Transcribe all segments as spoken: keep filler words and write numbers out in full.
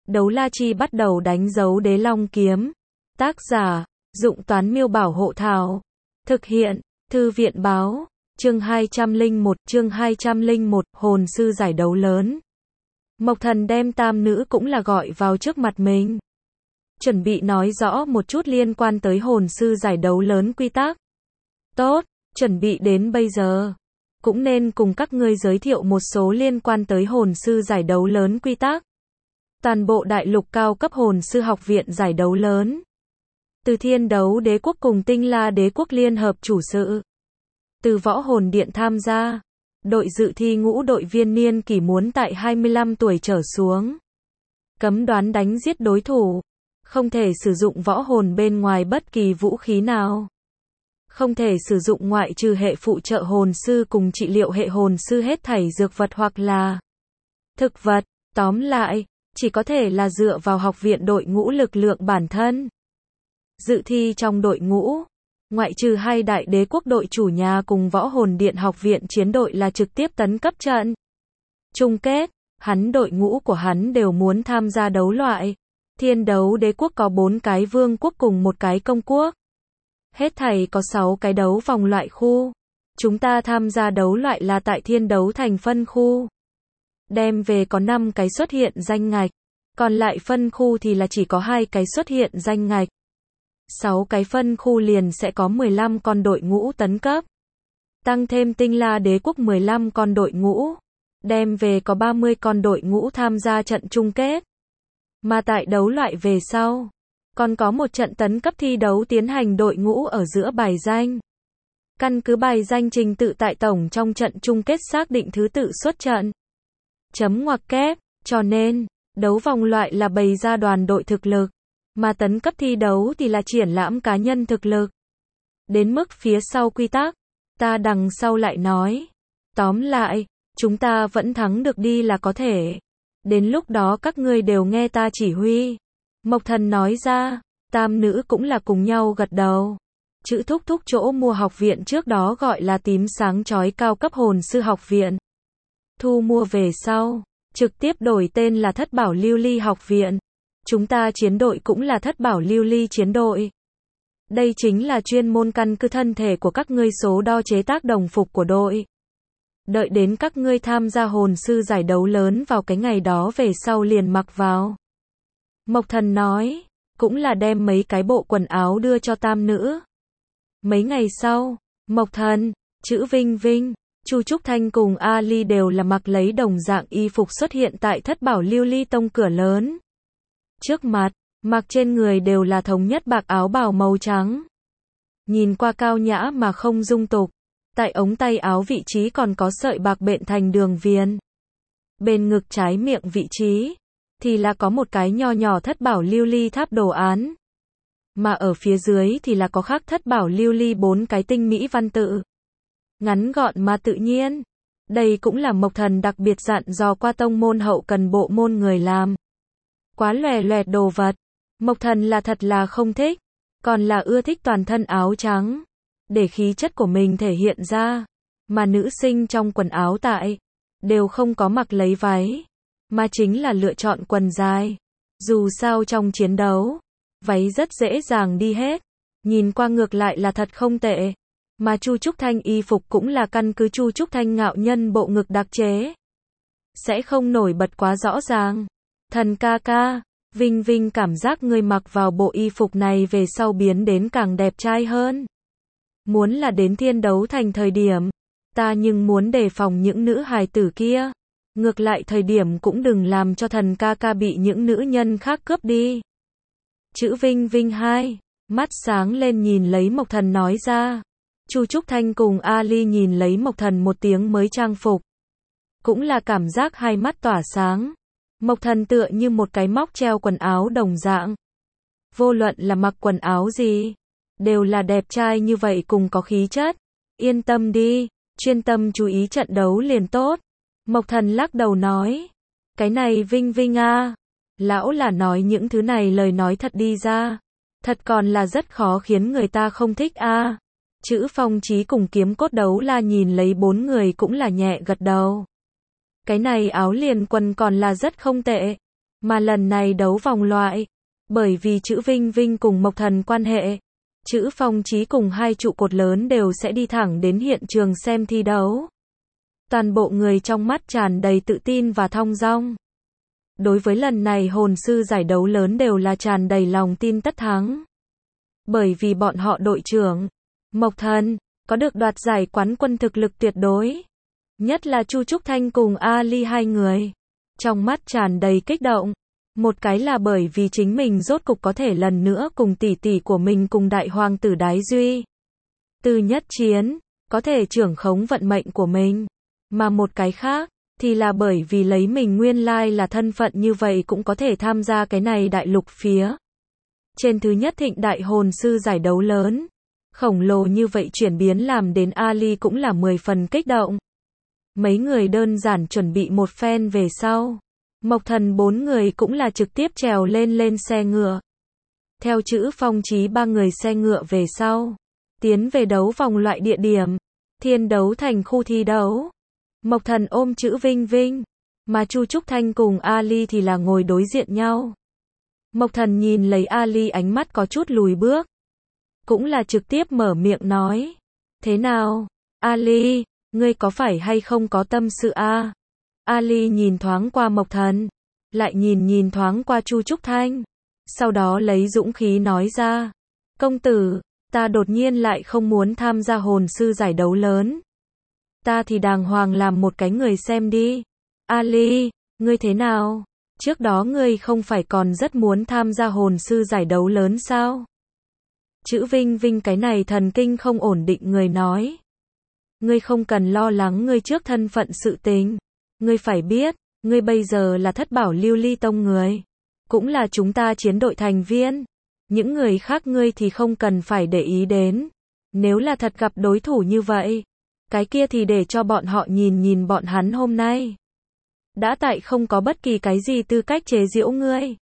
Đấu la chi bắt đầu đánh dấu đế long kiếm. Tác giả, Dụng Toán Miêu Bảo Hộ Thảo. Thực hiện, Thư viện Báo. Chương hai trăm lẻ một, chương hai trăm lẻ một, hồn sư giải đấu lớn. Mộc Thần đem tam nữ cũng là gọi vào trước mặt mình. Chuẩn bị nói rõ một chút liên quan tới hồn sư giải đấu lớn quy tắc. Tốt, chuẩn bị đến bây giờ. Cũng nên cùng các ngươi giới thiệu một số liên quan tới hồn sư giải đấu lớn quy tắc. Toàn bộ đại lục cao cấp hồn sư học viện giải đấu lớn. Từ Thiên Đấu Đế quốc cùng Tinh La Đế quốc liên hợp chủ sự. Từ Võ Hồn Điện tham gia. Đội dự thi ngũ đội viên niên kỷ muốn tại hai mươi lăm tuổi trở xuống. Cấm đoán đánh giết đối thủ. Không thể sử dụng võ hồn bên ngoài bất kỳ vũ khí nào. Không thể sử dụng ngoại trừ hệ phụ trợ hồn sư cùng trị liệu hệ hồn sư hết thảy dược vật hoặc là thực vật. Tóm lại, chỉ có thể là dựa vào học viện đội ngũ lực lượng bản thân. Dự thi trong đội ngũ, ngoại trừ hai đại đế quốc đội chủ nhà cùng Võ Hồn Điện học viện chiến đội là trực tiếp tấn cấp trận chung kết, hắn đội ngũ của hắn đều muốn tham gia đấu loại. Thiên Đấu Đế quốc có bốn cái vương quốc cùng một cái công quốc. Hết thảy có sáu cái đấu vòng loại khu. Chúng ta tham gia đấu loại là tại Thiên Đấu Thành phân khu. Đem về có năm cái xuất hiện danh ngạch. Còn lại phân khu thì là chỉ có hai cái xuất hiện danh ngạch. sáu cái phân khu liền sẽ có mười lăm con đội ngũ tấn cấp. Tăng thêm Tinh La Đế quốc mười lăm con đội ngũ. Đem về có ba mươi con đội ngũ tham gia trận chung kết. Mà tại đấu loại về sau, còn có một trận tấn cấp thi đấu tiến hành đội ngũ ở giữa bài danh. Căn cứ bài danh trình tự tại tổng trong trận chung kết xác định thứ tự xuất trận. Chấm ngoặc kép, cho nên, đấu vòng loại là bày ra đoàn đội thực lực, mà tấn cấp thi đấu thì là triển lãm cá nhân thực lực. Đến mức phía sau quy tắc, ta đằng sau lại nói. Tóm lại, chúng ta vẫn thắng được đi là có thể. Đến lúc đó các ngươi đều nghe ta chỉ huy. Mộc Thần nói ra, tam nữ cũng là cùng nhau gật đầu. Chữ thúc thúc chỗ mua học viện trước đó gọi là tím sáng chói cao cấp hồn sư học viện. Thu mua về sau, trực tiếp đổi tên là Thất Bảo Lưu Ly học viện. Chúng ta chiến đội cũng là Thất Bảo Lưu Ly chiến đội. Đây chính là chuyên môn căn cứ thân thể của các ngươi số đo chế tác đồng phục của đội. Đợi đến các ngươi tham gia hồn sư giải đấu lớn vào cái ngày đó về sau liền mặc vào. Mộc Thần nói, cũng là đem mấy cái bộ quần áo đưa cho tam nữ. Mấy ngày sau, Mộc Thần, Chữ Vinh Vinh, Chu Trúc Thanh cùng Ali đều là mặc lấy đồng dạng y phục xuất hiện tại Thất Bảo Lưu Ly tông cửa lớn. Trước mặt, mặc trên người đều là thống nhất bạc áo bào màu trắng. Nhìn qua cao nhã mà không dung tục. Tại ống tay áo vị trí còn có sợi bạc bện thành đường viền. Bên ngực trái miệng vị trí, thì là có một cái nho nhỏ Thất Bảo Lưu Ly tháp đồ án. Mà ở phía dưới thì là có khắc Thất Bảo Lưu Ly bốn cái tinh mỹ văn tự. Ngắn gọn mà tự nhiên. Đây cũng là Mộc Thần đặc biệt dặn dò qua tông môn hậu cần bộ môn người làm. Quá lòe loẹt đồ vật. Mộc Thần là thật là không thích. Còn là ưa thích toàn thân áo trắng. Để khí chất của mình thể hiện ra. Mà nữ sinh trong quần áo tại. Đều không có mặc lấy váy. Mà chính là lựa chọn quần dài. Dù sao trong chiến đấu. Váy rất dễ dàng đi hết. Nhìn qua ngược lại là thật không tệ. Mà Chu Trúc Thanh y phục cũng là căn cứ Chu Trúc Thanh ngạo nhân bộ ngực đặc chế. Sẽ không nổi bật quá rõ ràng. Thần ca ca, Vinh Vinh cảm giác ngươi mặc vào bộ y phục này về sau biến đến càng đẹp trai hơn. Muốn là đến Thiên Đấu Thành thời điểm, ta nhưng muốn đề phòng những nữ hài tử kia. Ngược lại thời điểm cũng đừng làm cho thần ca ca bị những nữ nhân khác cướp đi. Chữ Vinh Vinh hai, mắt sáng lên nhìn lấy Mộc Thần nói ra. Chu Trúc Thanh cùng Ali nhìn lấy Mộc Thần một tiếng mới trang phục. Cũng là cảm giác hai mắt tỏa sáng. Mộc Thần tựa như một cái móc treo quần áo đồng dạng. Vô luận là mặc quần áo gì, đều là đẹp trai như vậy cùng có khí chất. Yên tâm đi, chuyên tâm chú ý trận đấu liền tốt. Mộc Thần lắc đầu nói. Cái này Vinh Vinh à. Lão là nói những thứ này lời nói thật đi ra. Thật còn là rất khó khiến người ta không thích a. À. Chữ Phong Chí cùng Kiếm Cốt Đấu La nhìn lấy bốn người cũng là nhẹ gật đầu. Cái này áo liền quần còn là rất không tệ. Mà lần này đấu vòng loại, bởi vì chữ Vinh Vinh cùng Mộc Thần quan hệ, chữ Phong Chí cùng hai trụ cột lớn đều sẽ đi thẳng đến hiện trường xem thi đấu. Toàn bộ người trong mắt tràn đầy tự tin và thong dong. Đối với lần này hồn sư giải đấu lớn đều là tràn đầy lòng tin tất thắng. Bởi vì bọn họ đội trưởng, Mộc Thần, có được đoạt giải quán quân thực lực tuyệt đối. Nhất là Chu Trúc Thanh cùng Ali hai người. Trong mắt tràn đầy kích động. Một cái là bởi vì chính mình rốt cục có thể lần nữa cùng tỷ tỷ của mình cùng đại hoàng tử Đái Duy. Từ nhất chiến, có thể trưởng khống vận mệnh của mình. Mà một cái khác, thì là bởi vì lấy mình nguyên lai là thân phận như vậy cũng có thể tham gia cái này đại lục phía. Trên thứ nhất thịnh đại hồn sư giải đấu lớn. Khổng lồ như vậy chuyển biến làm đến Ali cũng là mười phần kích động. Mấy người đơn giản chuẩn bị một phen về sau. Mộc Thần bốn người cũng là trực tiếp trèo lên lên xe ngựa. Theo chữ Phong Chí ba người xe ngựa về sau. Tiến về đấu vòng loại địa điểm. Thiên đấu thành khu thi đấu. Mộc Thần ôm chữ Vinh Vinh. Mà Chu Trúc Thanh cùng Ali thì là ngồi đối diện nhau. Mộc Thần nhìn lấy Ali ánh mắt có chút lùi bước. Cũng là trực tiếp mở miệng nói. Thế nào? Ali, ngươi có phải hay không có tâm sự a? À? Ali nhìn thoáng qua Mộc Thần. Lại nhìn nhìn thoáng qua Chu Trúc Thanh. Sau đó lấy dũng khí nói ra. Công tử, ta đột nhiên lại không muốn tham gia hồn sư giải đấu lớn. Ta thì đàng hoàng làm một cái người xem đi. Ali, ngươi thế nào? Trước đó ngươi không phải còn rất muốn tham gia hồn sư giải đấu lớn sao? Chữ Vinh Vinh cái này thần kinh không ổn định người nói. Ngươi không cần lo lắng ngươi trước thân phận sự tình. Ngươi phải biết, ngươi bây giờ là thất bảo lưu ly tông người. Cũng là chúng ta chiến đội thành viên. Những người khác ngươi thì không cần phải để ý đến. Nếu là thật gặp đối thủ như vậy, cái kia thì để cho bọn họ nhìn nhìn bọn hắn hôm nay. Đã tại không có bất kỳ cái gì tư cách chế giễu ngươi.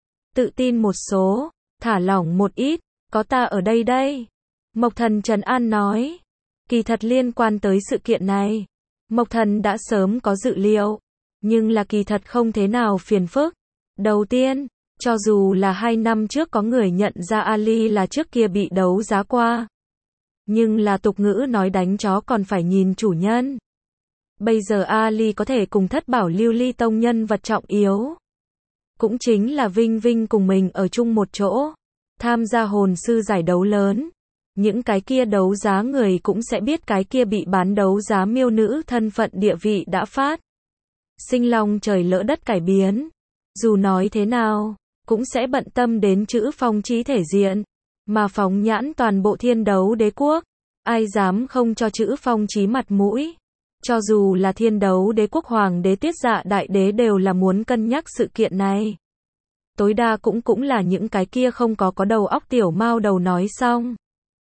Tự tin một số, thả lỏng một ít, có ta ở đây đây. Mộc Thần trấn an nói. Kỳ thật liên quan tới sự kiện này, Mộc Thần đã sớm có dự liệu. Nhưng là kỳ thật không thế nào phiền phức. Đầu tiên, cho dù là hai năm trước có người nhận ra Ali là trước kia bị đấu giá qua. Nhưng là tục ngữ nói đánh chó còn phải nhìn chủ nhân. Bây giờ Ali có thể cùng thất bảo lưu ly tông nhân vật trọng yếu. Cũng chính là Vinh Vinh cùng mình ở chung một chỗ. Tham gia hồn sư giải đấu lớn. Những cái kia đấu giá người cũng sẽ biết cái kia bị bán đấu giá miêu nữ thân phận địa vị đã phát. Sinh long trời lỡ đất cải biến. Dù nói thế nào, cũng sẽ bận tâm đến chữ Phong Chí thể diện. Mà phóng nhãn toàn bộ thiên đấu đế quốc. Ai dám không cho chữ Phong Chí mặt mũi. Cho dù là thiên đấu đế quốc hoàng đế Tiết Dạ đại đế đều là muốn cân nhắc sự kiện này. Tối đa cũng cũng là những cái kia không có có đầu óc tiểu mao đầu nói xong.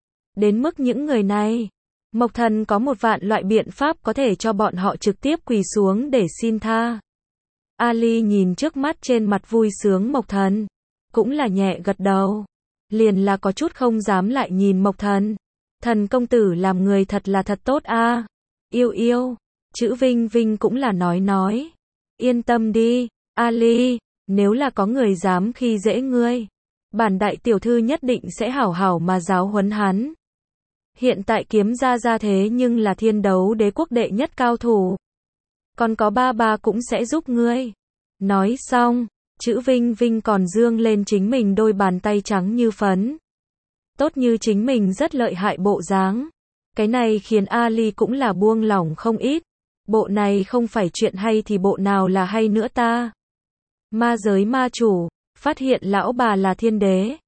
Đến mức những người này, Mộc Thần có một vạn loại biện pháp có thể cho bọn họ trực tiếp quỳ xuống để xin tha. Ali nhìn trước mắt trên mặt vui sướng Mộc Thần, cũng là nhẹ gật đầu. Liền là có chút không dám lại nhìn Mộc Thần. Thần công tử làm người thật là thật tốt a. À. Yêu yêu, chữ Vinh Vinh cũng là nói nói. Yên tâm đi, Ali, nếu là có người dám khi dễ ngươi, bản đại tiểu thư nhất định sẽ hảo hảo mà giáo huấn hắn. Hiện tại kiếm ra ra thế nhưng là thiên đấu đế quốc đệ nhất cao thủ. Còn có ba ba cũng sẽ giúp ngươi. Nói xong, chữ Vinh Vinh còn dương lên chính mình đôi bàn tay trắng như phấn. Tốt như chính mình rất lợi hại bộ dáng. Cái này khiến Ali cũng là buông lỏng không ít. Bộ này không phải chuyện hay thì bộ nào là hay nữa ta. Ma giới ma chủ, phát hiện lão bà là thiên đế.